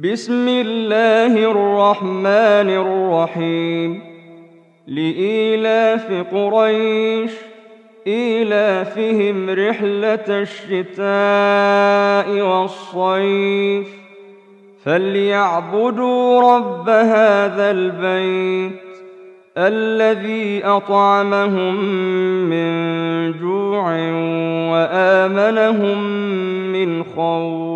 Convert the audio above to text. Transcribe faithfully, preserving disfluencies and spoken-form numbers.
بسم الله الرحمن الرحيم لإيلاف قريش إيلافهم رحلة الشتاء والصيف فليعبدوا رب هذا البيت الذي أطعمهم من جوع وآمنهم من خوف.